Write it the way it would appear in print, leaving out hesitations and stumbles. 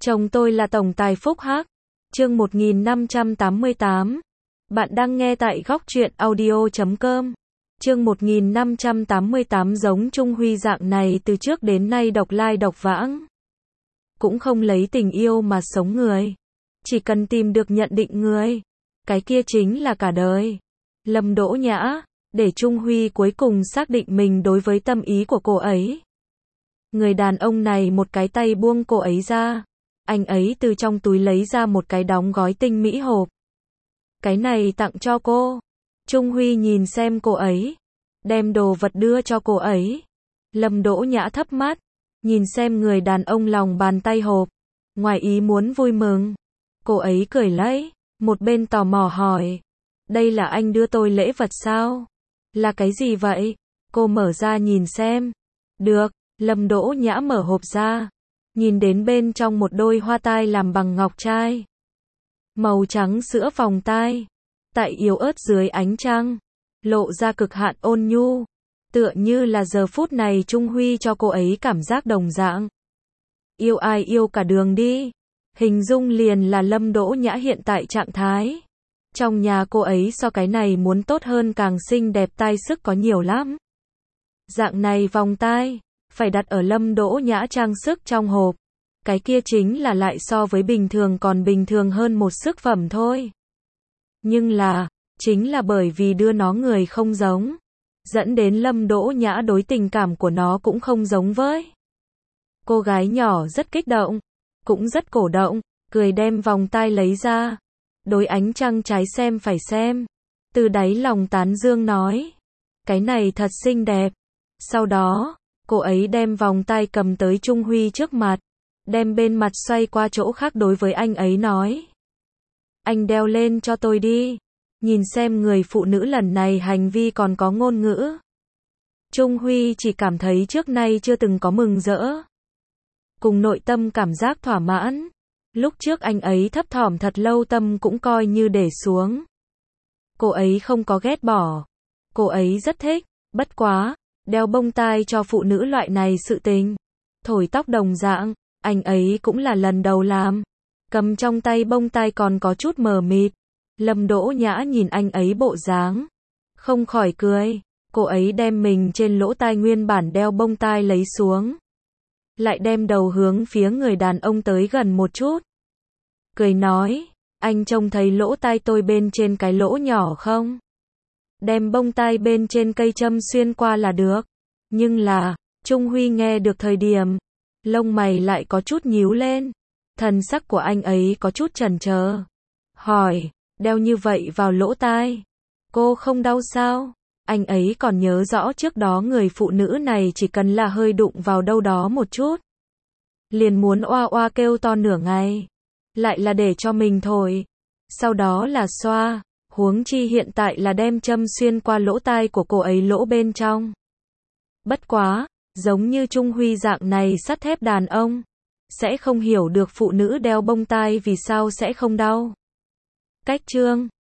Chồng tôi là tổng tài phúc hắc. Chương 1588. Bạn đang nghe tại góc truyện audio.com. Chương 1588 giống Trung Huy dạng này từ trước đến nay độc lai độc vãng. Cũng không lấy tình yêu mà sống người. Chỉ cần tìm được nhận định người. Cái kia chính là cả đời. Lâm Đỗ Nhã, để Trung Huy cuối cùng xác định mình đối với tâm ý của cô ấy. Người đàn ông này một cái tay buông cô ấy ra. Anh ấy từ trong túi lấy ra một cái đóng gói tinh mỹ hộp. Cái này tặng cho cô. Trung Huy nhìn xem cô ấy. Đem đồ vật đưa cho cô ấy. Lâm Đỗ Nhã thấp mắt. Nhìn xem người đàn ông lòng bàn tay hộp. Ngoài ý muốn vui mừng. Cô ấy cười lấy. Một bên tò mò hỏi. Đây là anh đưa tôi lễ vật sao? Là cái gì vậy? Cô mở ra nhìn xem. Được. Lâm Đỗ Nhã mở hộp ra. Nhìn đến bên trong một đôi hoa tai làm bằng ngọc trai. Màu trắng sữa vòng tai. Tại yếu ớt dưới ánh trăng. Lộ ra cực hạn ôn nhu. Tựa như là giờ phút này Trung Huy cho cô ấy cảm giác đồng dạng. Yêu ai yêu cả đường đi. Hình dung liền là Lâm Đỗ Nhã hiện tại trạng thái. Trong nhà cô ấy so cái này muốn tốt hơn càng xinh đẹp tai sức có nhiều lắm. Dạng này vòng tai. Phải đặt ở Lâm Đỗ Nhã trang sức trong hộp. Cái kia chính là lại so với bình thường còn bình thường hơn một sức phẩm thôi. Nhưng là, chính là bởi vì đưa nó người không giống. Dẫn đến Lâm Đỗ Nhã đối tình cảm của nó cũng không giống với. Cô gái nhỏ rất kích động. Cũng rất cổ động. Cười đem vòng tai lấy ra. Đối ánh trăng trái xem phải xem. Từ đáy lòng tán dương nói. Cái này thật xinh đẹp. Sau đó, cô ấy đem vòng tai cầm tới Trung Huy trước mặt. Đem bên mặt xoay qua chỗ khác đối với anh ấy nói. Anh đeo lên cho tôi đi. Nhìn xem người phụ nữ lần này hành vi còn có ngôn ngữ. Trung Huy chỉ cảm thấy trước nay chưa từng có mừng rỡ. Cùng nội tâm cảm giác thỏa mãn. Lúc trước anh ấy thấp thỏm thật lâu tâm cũng coi như để xuống. Cô ấy không có ghét bỏ. Cô ấy rất thích. Bất quá, đeo bông tai cho phụ nữ loại này sự tình. Thổi tóc đồng dạng, anh ấy cũng là lần đầu làm. Cầm trong tay bông tai còn có chút mờ mịt. Lâm Đỗ Nhã nhìn anh ấy bộ dáng. Không khỏi cười. Cô ấy đem mình trên lỗ tai nguyên bản đeo bông tai lấy xuống. Lại đem đầu hướng phía người đàn ông tới gần một chút. Cười nói, anh trông thấy lỗ tai tôi bên trên cái lỗ nhỏ không? Đem bông tai bên trên cây châm xuyên qua là được. Nhưng là, Trung Huy nghe được thời điểm, lông mày lại có chút nhíu lên. Thần sắc của anh ấy có chút chần chờ. Hỏi, đeo như vậy vào lỗ tai, cô không đau sao? Anh ấy còn nhớ rõ trước đó người phụ nữ này chỉ cần là hơi đụng vào đâu đó một chút. Liền muốn oa oa kêu to nửa ngày. Lại là để cho mình thổi. Sau đó là xoa. Huống chi hiện tại là đem châm xuyên qua lỗ tai của cô ấy lỗ bên trong. Bất quá, giống như Trung Huy dạng này sắt thép đàn ông. Sẽ không hiểu được phụ nữ đeo bông tai vì sao sẽ không đau. Cách chương.